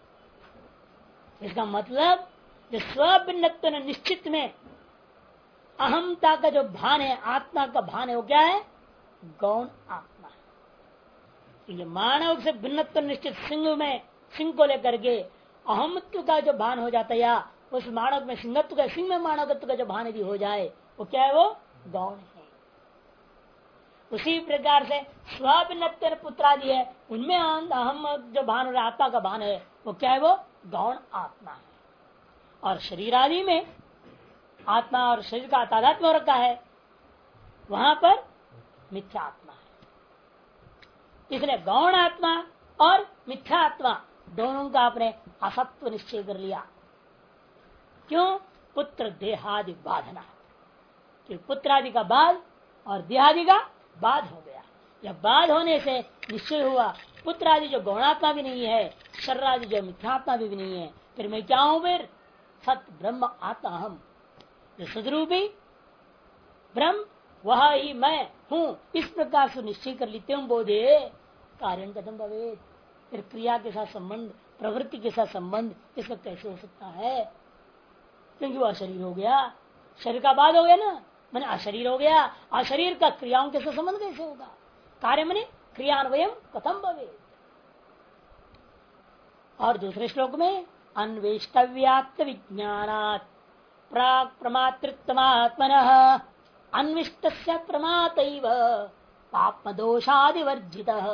इसका मतलब जो स्वभिन्नत्व निश्चित में अहमता का जो भान है, आत्मा का भान है, वो क्या है? गौण आत्मा है। ये मानव से भिन्नत्व निश्चित सिंह में, सिंह को लेकर के अहमत्व का जो भान हो जाता है, या उस मानव में सिंहत्व का, सिंह में मानवत्व का जो भान यदि हो जाए, वो क्या है? वो गौण है। उसी प्रकार से स्वाभिन्न पुत्रादि है, उनमें अहम जो भान हो रहा आत्मा का भान है, वो क्या है? वो गौण आत्मा है। और शरीर आदि में आत्मा और शरीर का तादात्म्य हो रखा है, वहां पर मिथ्या आत्मा है। इसलिए गौण आत्मा और मिथ्या आत्मा दोनों का आपने असत्व निश्चय कर लिया। क्यों? पुत्र देहादि बाधना, कि पुत्र आदि का बाध और देहादि का बाध हो गया। या बाध होने से निश्चय हुआ पुत्र आदि जो गौणात्मा भी नहीं है, शरीर आदि जो मिथ्यात्मा भी नहीं है, फिर मैं क्या हूं? फिर सत ब्रह्म आत्मा हम, जो सदरूपी ब्रह्म वह ही मैं हूं। इस प्रकार से निश्चय कर लेते हूं बोधे कार्य कथम भवेत। फिर क्रिया के साथ संबंध, प्रवृत्ति के साथ संबंध इसका कैसे हो सकता है? क्योंकि वह शरीर हो गया, शरीर का बाध हो गया ना, मैंने अशरीर हो गया। अशरीर का क्रियाओं के साथ संबंध कैसे होगा? कार्य मैंने क्रियान्वयम कथम भवेत। और दूसरे श्लोक में अन्वेष्टव्यात्म विज्ञानात् प्राग प्रमातृत्वमात्मनः अन्विष्ट प्रमातैव पापदोषादिवर्जितः।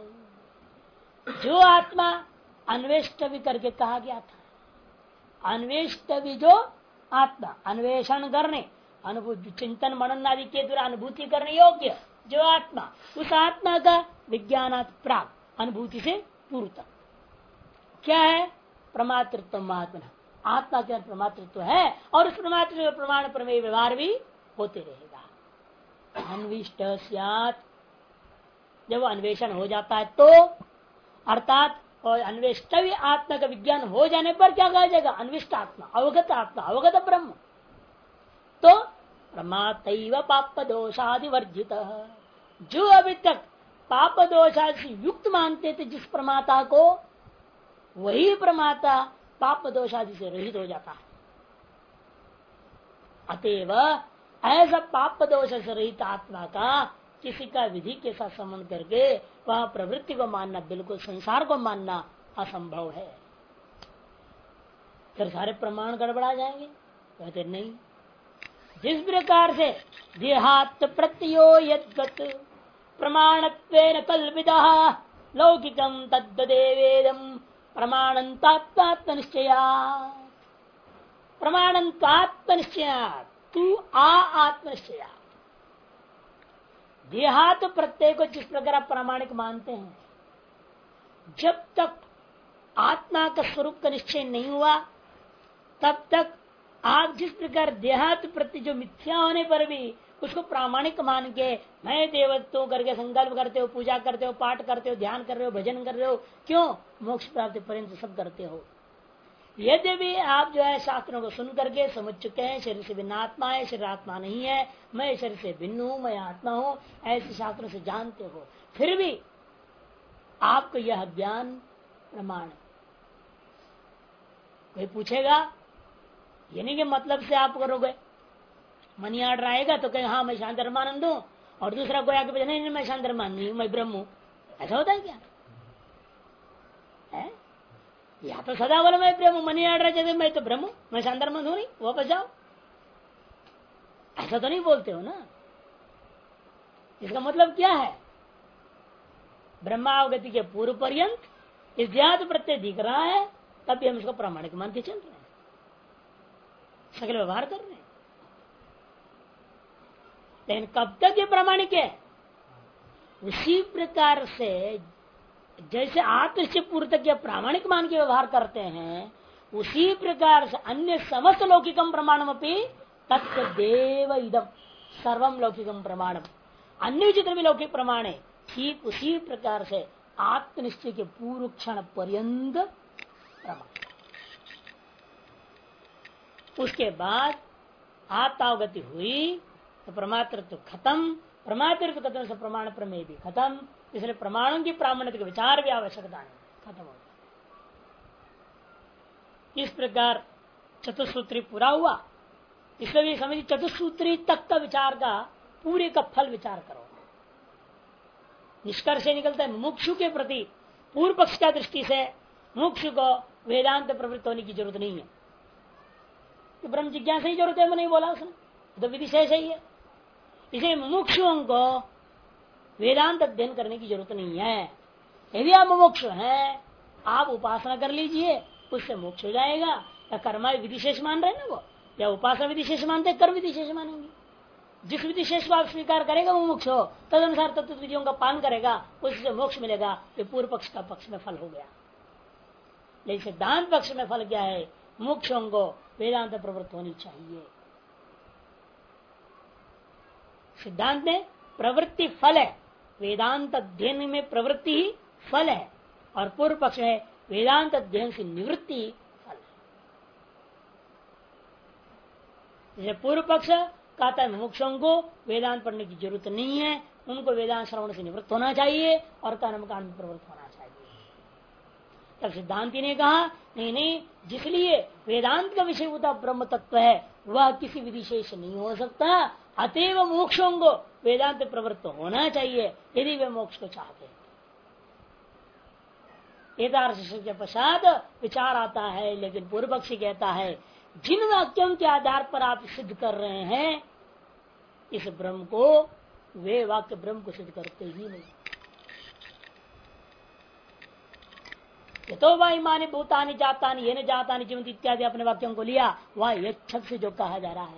जो आत्मा अन्वेष्टवि करके कहा गया था, अन्वेष्टवि जो आत्मा, अन्वेषण करने, अनुभूति चिंतन मनन आदि के द्वारा अनुभूति करने योग्य जो आत्मा, उस आत्मा का विज्ञानात् प्राग, अनुभूति से पूर्व तक क्या है? प्रमातृत्व महात्मा, आत्मा के प्रमातृत्व है और उस प्रमातृत्व प्रमाण प्रमेय व्यवहार भी होते रहेगा। अन्विष्ट स्यात्, जब अन्वेषण हो जाता है तो, अर्थात और अन्वेष्टव्य आत्मा का विज्ञान हो जाने पर क्या कहा जाएगा? अन्विष्ट आत्मा, अवगत ब्रह्म। तो प्रमातैव पाप दोषादि वर्जित, जो अभी तक पाप दोषादि से युक्त मानते थे जिस प्रमाता को, वही प्रमाता पाप दोषादि से रहित हो जाता है। अतएव ऐसा पाप दोष से रहित आत्मा का किसी का विधि के साथ संबंध करके वह प्रवृत्ति को मानना, बिल्कुल संसार को मानना असंभव है। फिर सारे प्रमाण गड़बड़ा जाएंगे। कहते नहीं, जिस प्रकार से देहात् प्रत्यो यद्गत प्रमाणत्वेन कल्पितः लौकिकं तद्देवेदं प्रमाणन्तात्मनिश्चयात्, प्रमाणन्तात्मनिश्चयात्, तू आत्मनिश्चयात्। देहात प्रत्यय को जिस प्रकार आप प्रामाणिक मानते हैं, जब तक आत्मा का स्वरूप का निश्चय नहीं हुआ तब तक आप जिस प्रकार देहात प्रत्यय जो मिथ्या होने पर भी उसको प्रामाणिक मान के मैं देवत्व करके संकल्प करते हो, पूजा करते हो, पाठ करते हो, ध्यान कर रहे हो, भजन कर रहे हो, क्यों? मोक्ष प्राप्ति पर्यंत सब करते हो। यद्यपि आप जो है शास्त्रों को सुन करके समझ चुके हैं शरीर से भिन्न आत्मा है, शरीर आत्मा नहीं है, मैं शरीर से भिन्न हूं, मैं आत्मा हूं, ऐसे शास्त्रों से जानते हो, फिर भी आपको यह ज्ञान प्रमाण। कोई पूछेगा ये नहीं कि मतलब से आप करोगे, मनी आर्डर आएगा तो कहे हाँ मैं शांत धर्मानंद हूं, और दूसरा कोई आके पूछे नहीं मैं शांत धर्मानंद नहीं हूं, मैं ब्रह्म हूं। ऐसा होता है क्या? है? या तो सदा बोलो मैं ब्रह्म, मनी आर्डर जैसे मैं तो ब्रह्म, मैं शांत धर्मानंद हूं नहीं, वापस जाओ। ऐसा तो नहीं बोलते हो ना। इसका मतलब क्या है? ब्रह्मावगति के पूर्व पर्यंत इस देहात प्रत्यय दिख रहा है, तब भी हम इसको प्रामाणिक मान के चल रहे हैं, सकल व्यवहार कर रहे हैं। लेकिन कब तक ये प्रामाणिक है? उसी प्रकार से जैसे आत्म से पूर्व तक यह प्रामाणिक मान के व्यवहार करते हैं, उसी प्रकार से अन्य समस्त लौकिकम प्रमाणम अपनी तत्देव इदम सर्वम लौकिकम प्रमाणम, अन्य जितने भी लौकिक प्रमाण है ठीक उसी प्रकार से आत्मनिश्चय के पूर्व क्षण पर्यंत प्रमाण। उसके बाद आत्मावगति हुई तो प्रमातृत्व खत्म, प्रमातृत्व खत्म से प्रमाण प्रमेय भी खत्म, इसलिए प्रमाणों की प्रामाणिक विचार भी आवश्यकता नहीं, खत्म हो गया। इस प्रकार चतुसूत्री पूरा हुआ। इसलिए भी समझिए चतुसूत्री तक का विचार का पूरे का फल विचार करो। निष्कर्ष निकलता है मुमुक्षु के प्रति पूर्व पक्ष का दृष्टि से मुमुक्षु को वेदांत प्रवृत्त होने की जरूरत नहीं है। तो ब्रह्म जिज्ञासा ही जरूरत है, मैं नहीं बोला उसने, तो विधिशेष ही है। इसलिए मुमुक्षुओं को वेदांत अध्ययन करने की जरूरत नहीं है। यदि आप मुमुक्षु हैं, आप उपासना कर लीजिए, उससे मोक्ष हो जाएगा। या कर्मा विधिशेष मान रहे ना वो, या उपासना विधिशेष मानते, कर्म विधिशेष मानेंगे। जिस विधिशेष को आप स्वीकार करेगा वो मोक्ष हो, तदनुसार तत्व विधियों का पालन करेगा, उससे मोक्ष मिलेगा। ये पूर्व पक्ष का पक्ष में फल हो गया। लेकिन सिद्धांत पक्ष में फल क्या है? मोक्षों को वेदांत प्रवृत्त होनी चाहिए। सिद्धांत में प्रवृत्ति फल है, वेदांत अध्ययन में प्रवृत्ति ही फल है, और पूर्व पक्ष में वेदांत अध्ययन से निवृत्ति फल है। पूर्व पक्ष कहता है मुमुक्षों को वेदांत पढ़ने की जरूरत नहीं है, उनको वेदांत श्रवण से निवृत्त होना चाहिए और कर्म कांड में प्रवृत्त होना चाहिए। तब सिद्धांति ने कहा नहीं नहीं, जिसलिए वेदांत का विषय होता ब्रह्म तत्व है, वह किसी विधिशेष नहीं हो सकता, अतएव मोक्षों को वेदांत प्रवृत्त होना चाहिए यदि वे मोक्ष को चाहते हैं। के पश्चात विचार आता है, लेकिन पूर्व पक्षी कहता है जिन वाक्यों के आधार पर आप सिद्ध कर रहे हैं इस ब्रह्म को, वे वाक्य ब्रह्म को सिद्ध करते ही नहीं। तो वह माने भूतानि जातानि ये न जातानि जीवंत इत्यादि अपने वाक्यों को लिया, वह यक्षक से जो कहा जा रहा है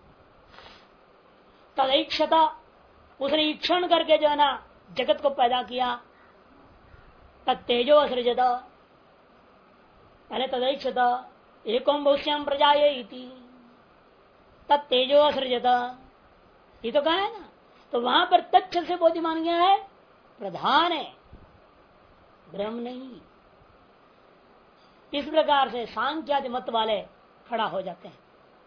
तदैक्षता, उसने ईक्षण करके जो है ना जगत को पैदा किया। तत्तेजो असृजत, पहले तदैक्षता एकोम बहुश्याम प्रजाये इति, तत्तेजो असृजत, ये तो कहा है ना। तो वहां पर तत्शब्द से बोधिमान क्या है? प्रधान है, ब्रह्म नहीं। इस प्रकार से सांख्यादि मत वाले खड़ा हो जाते हैं।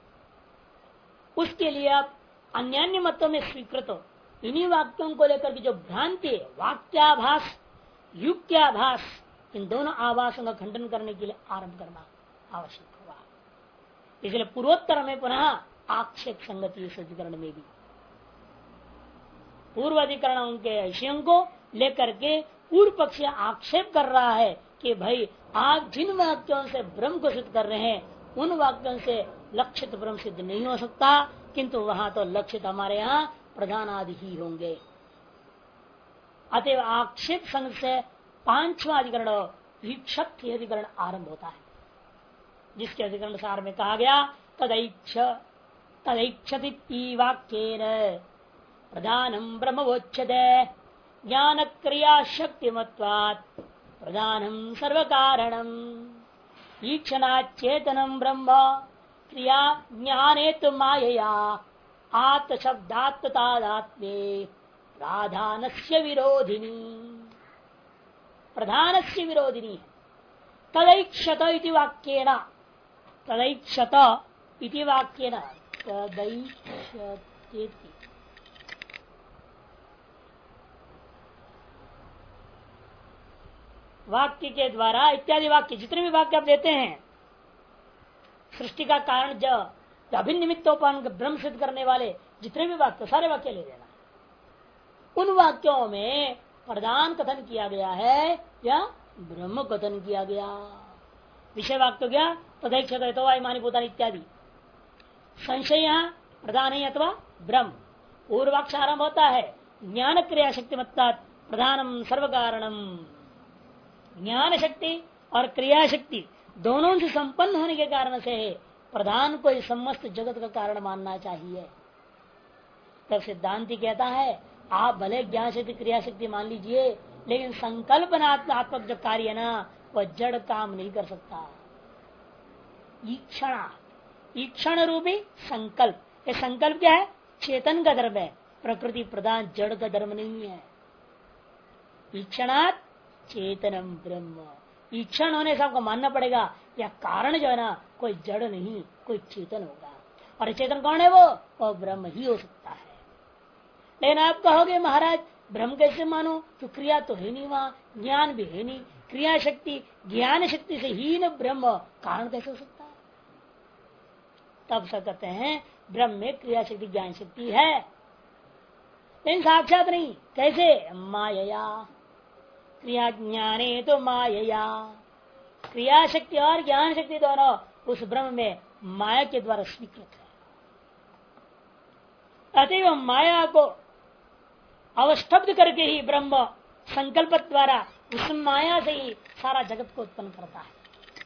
उसके लिए आप अन्य मतों में स्वीकृत हो इन्हीं वाक्यों को लेकर के जो भ्रांति है, वाक्याभास युक्त्याभास, इन दोनों आभासों का खंडन करने के लिए आरंभ करना आवश्यक होगा। इसलिए पूर्वोत्तर में पुनः आक्षेप संगति अधिकरण में भी पूर्व अधिकरणों के विषयों को लेकर के पूर्व पक्ष आक्षेप कर रहा है कि भाई आप जिन वाक्यों से ब्रह्म को सिद्ध कर रहे हैं उन वाक्यों से लक्षित ब्रह्म सिद्ध नहीं हो सकता, किंतु वहां तो लक्षित हमारे यहाँ प्रधान आदि ही होंगे। अतएव आक्षेप संघ से पांचवा अधिकरण विक्षिप्त अधिकरण आरंभ होता है, जिसके अधिकरण सार में कहा गया तदैक्षति वाक्येन प्रधानम ब्रह्मवोच्यते ज्ञान क्रिया शक्तिमत्वात् प्रधानम सर्व कारणम ईक्षणाचेतनम ब्रह्म क्रिया ज्ञाने तो मायया आत्मशब्दात्मतादात्म्ये प्राधानस्य विरोधिनी, प्रधानस्य विरोधिनी तदैक्षत इति वाक्येन, तदैक्षत इति वाक्येन, तदैक्षतेति वाक्य के द्वारा इत्यादि वाक्य जितने भी वाक्य आप देते हैं सृष्टि का कारण जो अभिन्न निमित्तोपान ब्रह्म सिद्ध करने वाले जितने भी वाक्य, सारे वाक्य ले लेना। उन वाक्यों में प्रधान कथन किया गया है या ब्रह्म कथन किया गया। विषय वाक्य गया तदैक्षत मानी भूतानि इत्यादि, संशय यहाँ प्रधान है अथवा ब्रह्म। पूर्वाक्ष आरंभ होता है ज्ञान क्रिया शक्ति मत्ता प्रधानम सर्व कारणम, ज्ञान शक्ति और क्रिया शक्ति दोनों से संपन्न होने के कारण से प्रधान को इस समस्त जगत का कारण मानना चाहिए। तब सिद्धांति कहता है आप भले ज्ञान शक्ति क्रिया शक्ति मान लीजिए, लेकिन संकल्पनात्मक जो कार्य है ना वह जड़ काम नहीं कर सकता। ईक्षण रूपी संकल्प, ये संकल्प क्या है? चेतन का धर्म है, प्रकृति प्रधान जड़ का धर्म नहीं है। ईक्षणात् चेतनम ब्रह्म, ईक्षण होने से आपको मानना पड़ेगा या कारण जो है ना कोई जड़ नहीं कोई चेतन होगा, और चेतन कौन है? वो ब्रह्म ही हो सकता है। लेकिन आप कहोगे महाराज ब्रह्म कैसे मानो, तो क्रिया तो है नहीं, वहां ज्ञान भी है नहीं, क्रिया शक्ति ज्ञान शक्ति से ही न ब्रह्म कारण कैसे हो सकता है? तब सब कहते हैं ब्रह्म में क्रिया शक्ति ज्ञान शक्ति है, लेकिन साक्षात नहीं। कैसे? मायया, क्रिया ज्ञाने तो मायया, क्रिया शक्ति और ज्ञान शक्ति दोनों उस ब्रह्म में माया के द्वारा स्वीकृत है। अतएव माया को अवष्टब्ध करके ही ब्रह्म संकल्प द्वारा उस माया से ही सारा जगत को उत्पन्न करता है।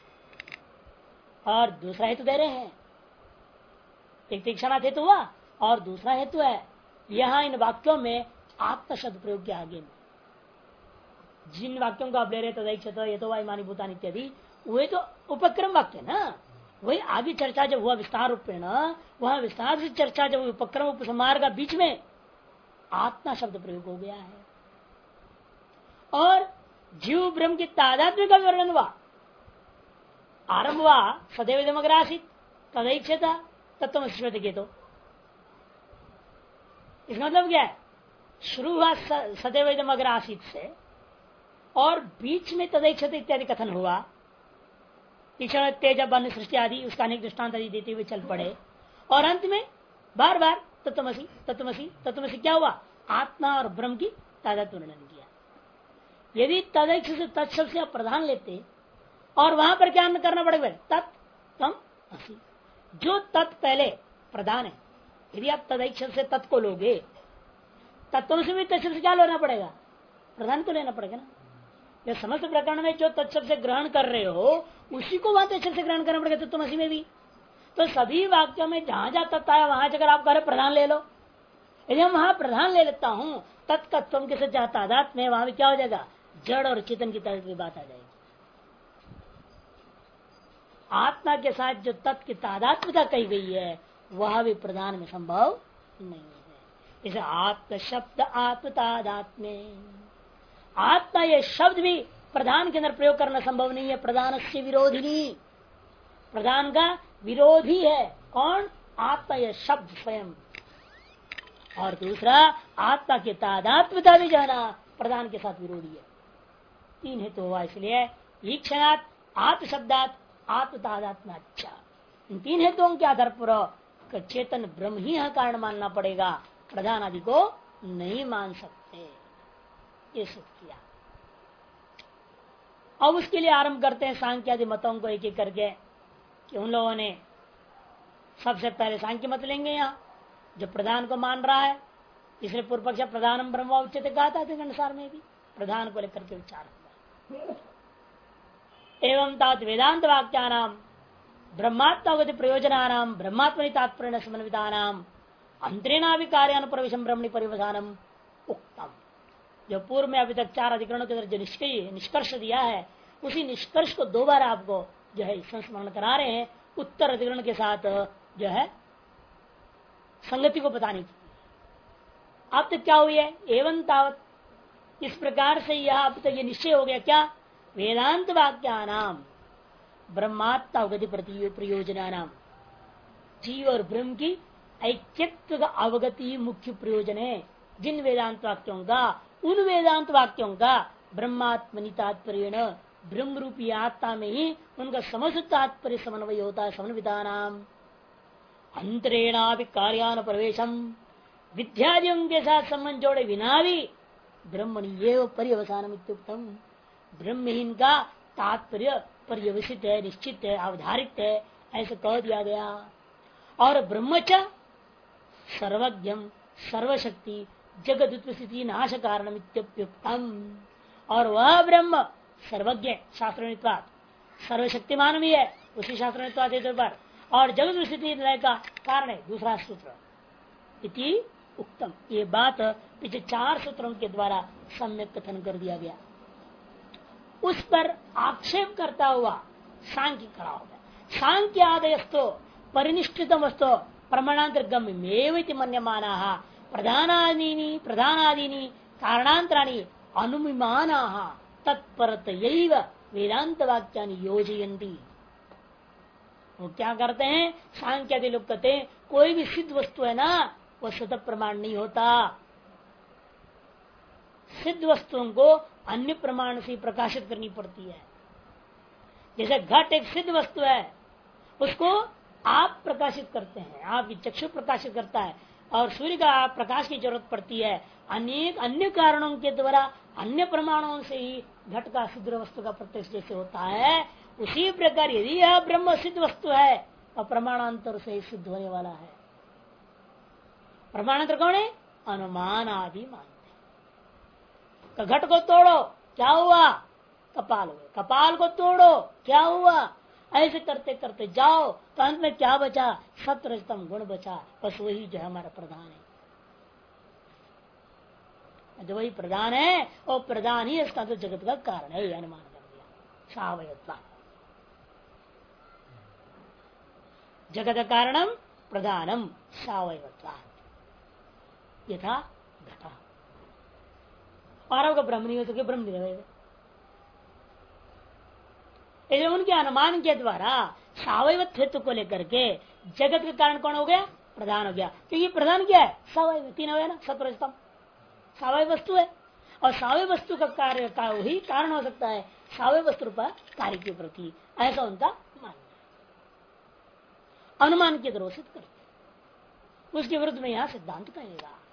और दूसरा हेतु दे रहे हैं, एक तीक्षणार्थ हेतु हुआ और दूसरा हेतु है यहां इन वाक्यों में आत्म शब्द प्रयोग के आगे में जिन वाक्यों को आप ले रहे तदैक्षत ये तो वायुमानी भूतान इत्यादि, वे तो उपक्रम वाक्य ना, वही आगे चर्चा जब हुआ विस्तार रूपेण, वहां विस्तार से चर्चा जब उपक्रम उपसंहार का बीच में आत्मा शब्द प्रयोग हो गया है। और जीव ब्रह्म की तादात्म्य का वर्णन हुआ, आरंभ हुआ सदैव दमग्रासित तदैक्षता तत्व के, तो इसका मतलब क्या है, शुरू हुआ सदैव दमग्रासित से और बीच में तदैक्षत इत्यादि कथन हुआ, तीक्षण तेज बन सृष्टि आदि उसका अनेक दृष्टांत आदि देते हुए चल पड़े, और अंत में बार बार तत्वमसी तत्वमसी तत्वमसी क्या हुआ, आत्मा और ब्रह्म की तादात्म्य वर्णन किया। यदि तदैक्ष से तत्शब्द से आप प्रधान लेते और वहां पर क्या करना पड़ेगा, तत् तम असी, जो तत् पहले प्रधान है, यदि आप तदैक्ष से तत् को लोगे तत्व से भी तत्शब्द से क्या लेना पड़ेगा, प्रधान को लेना पड़ेगा ना। यह समस्त प्रकरण में जो तत्शब्द से ग्रहण कर रहे हो उसी को वहां तत्शब्द से ग्रहण करना पड़ेगा तत्वमसी में भी। तो सभी वाक्यों में जहां जहां तत्व आया वहां अगर आप कह प्रधान ले लो, यदि हम वहां प्रधान ले लेता हूं तत्कत्व के साथ जहां तादात में वहां भी क्या हो जाएगा, जड़ और चेतन की तरह की बात आ जाएगी। आत्मा के साथ जो तत्व की तादात्म्यता कही गई है वह भी प्रधान में संभव नहीं है। इसे आत्म शब्द आत्म तादात्म्य, आत्मा ये शब्द भी प्रधान के अंदर प्रयोग करना संभव नहीं है, प्रधान से विरोधिनी, प्रधान का विरोधी है कौन, आत्मा ये शब्द स्वयं। और दूसरा आत्मा की तादात्म्यता भी जाना प्रधान के साथ विरोधी है। तीन हेतु हुआ, इसलिए ईक्षणात् आत्म शब्दात आत्म तादात्म्य। अच्छा, इन तीन हेतुओं के आधार पर चेतन ब्रह्म ही यहाँ कारण मानना पड़ेगा, प्रधान आदि को नहीं मान सकते। ये सिद्ध किया। अब उसके लिए आरंभ करते हैं सांख्य आदि मतों को एक एक करके, कि उन लोगों ने सबसे पहले सांख्य मत लेंगे यहाँ जो प्रधान को मान रहा है, इसलिए पूर्व पक्ष प्रधानम ब्रह्म उच्चते कहा था अनुसार में भी प्रधान को लेकर के विचार हुआ। एवं तात वेदांत वाक्यानाम ब्रह्मात्मगति प्रयोजनानाम ब्रह्मात्मनि तात्पर्य समन्वितानाम अंतरेणाभि कार्यानुप्रवेशम ब्रह्मणि परिवधानम उक्तम। जो पूर्व में अभी तक 4 अधिकरणों के अंदर जो निष्कर्ष दिया है उसी निष्कर्ष को दोबारा आपको जो है संस्मरण करा रहे हैं, उत्तर अधिकरण के साथ जो है संगति को बताने की। अब तक क्या हुई है, एवं तावत, इस प्रकार से यह अब तक ये निश्चय हो गया क्या, वेदांत वाक्यानाम ब्रह्मात्मगति प्रयोजनानाम, जीव और ब्रह्म की ऐक्यत्व का अवगति मुख्य प्रयोजन है। जिन वेदांत वाक्यों का, उन वेदांत वाक्यों का ब्रह्मात्मनि तात्पर्य ब्रह्म रूपी आत्मा में ही उनका समस्त तात्पर्य समन्वय होता है। समन्वितानाम अंतरेणापि कार्यान प्रवेशम, विद्यादियों के साथ संबंध जोड़े बिना भी ब्रह्मणि एव पर्यवसानम इत्युक्तम, ब्रह्महीन का तात्पर्य पर्यवसित है, निश्चित है, अवधारित है, ऐसे कह दिया गया। और ब्रह्मच सर्वज्ञम सर्वशक्ति जगत उत्पत्ति नाश कारणम इत्युक्तम, और वह ब्रह्म सर्वज्ञ शास्त्रनित्वात् सर्वशक्तिमान भी है उसी शास्त्रनित्वात् पर, और जगत स्थिति का कारण है दूसरा सूत्र इति उक्तम। ये बात पिछले 4 सूत्रों के द्वारा सम्यक कथन कर दिया गया। उस पर आक्षेप करता हुआ सांख्य खड़ा हो गया। सांख्य आदयस्तो परिनिष्ठितम वस्तु प्रमाणांतर गम्यमेव मन्यमाना प्रधानादीनी कारणांतराणि अनुमिमाना तत्परतयैव वेदांत वाक्यानि योजयन्ति। वो क्या करते हैं, सांख्य आदि लोग कहते हैं कोई भी सिद्ध वस्तु है ना वो स्वतः प्रमाण नहीं होता, सिद्ध वस्तुओं को अन्य प्रमाण से प्रकाशित करनी पड़ती है। जैसे घट एक सिद्ध वस्तु है, उसको आप प्रकाशित करते हैं, आपकी चक्षु प्रकाशित करता है, और सूर्य का प्रकाश की जरूरत पड़ती है। अनेक अन्य कारणों के द्वारा अन्य प्रमाणों से ही घट का सिद्ध वस्तु का प्रत्यक्ष जैसे होता है, उसी प्रकार यदि यह ब्रह्म सिद्ध वस्तु है और प्रमाणांतर से सिद्ध होने वाला है। प्रमाणांतर कौन है? अनुमान आदि मानते। तो घट को तोड़ो, क्या हुआ? कपाल हुए। कपाल को तोड़ो, क्या हुआ? ऐसे करते करते जाओ तो अंत में क्या बचा? सत्वरजतम गुण बचा। बस वही जो है हमारा प्रधान है। जो वही प्रधान है वो प्रधान ही इसका तो जगत का कारण है, अनुमान कर दिया। सावयत्वा जगत कारणम प्रधानम सावयत्वा यथा घटा। और ब्रह्म नहीं हो तो ब्रह्म नहीं रहेगा। उनके अनुमान के द्वारा सावयवत्व को लेकर के जगत का कारण कौन हो गया? प्रधान हो गया। क्योंकि प्रधान क्या है? सावयव, तीन हो गया ना, सत्वरजतम सावय वस्तु है। और सावय वस्तु का कार्य का वही कारण हो सकता है सावय वस्तु पर कार्य के प्रति, ऐसा उनका मानना है। अनुमान के द्वारा सिद्ध करते, उसके विरुद्ध में यहां सिद्धांत कहेगा।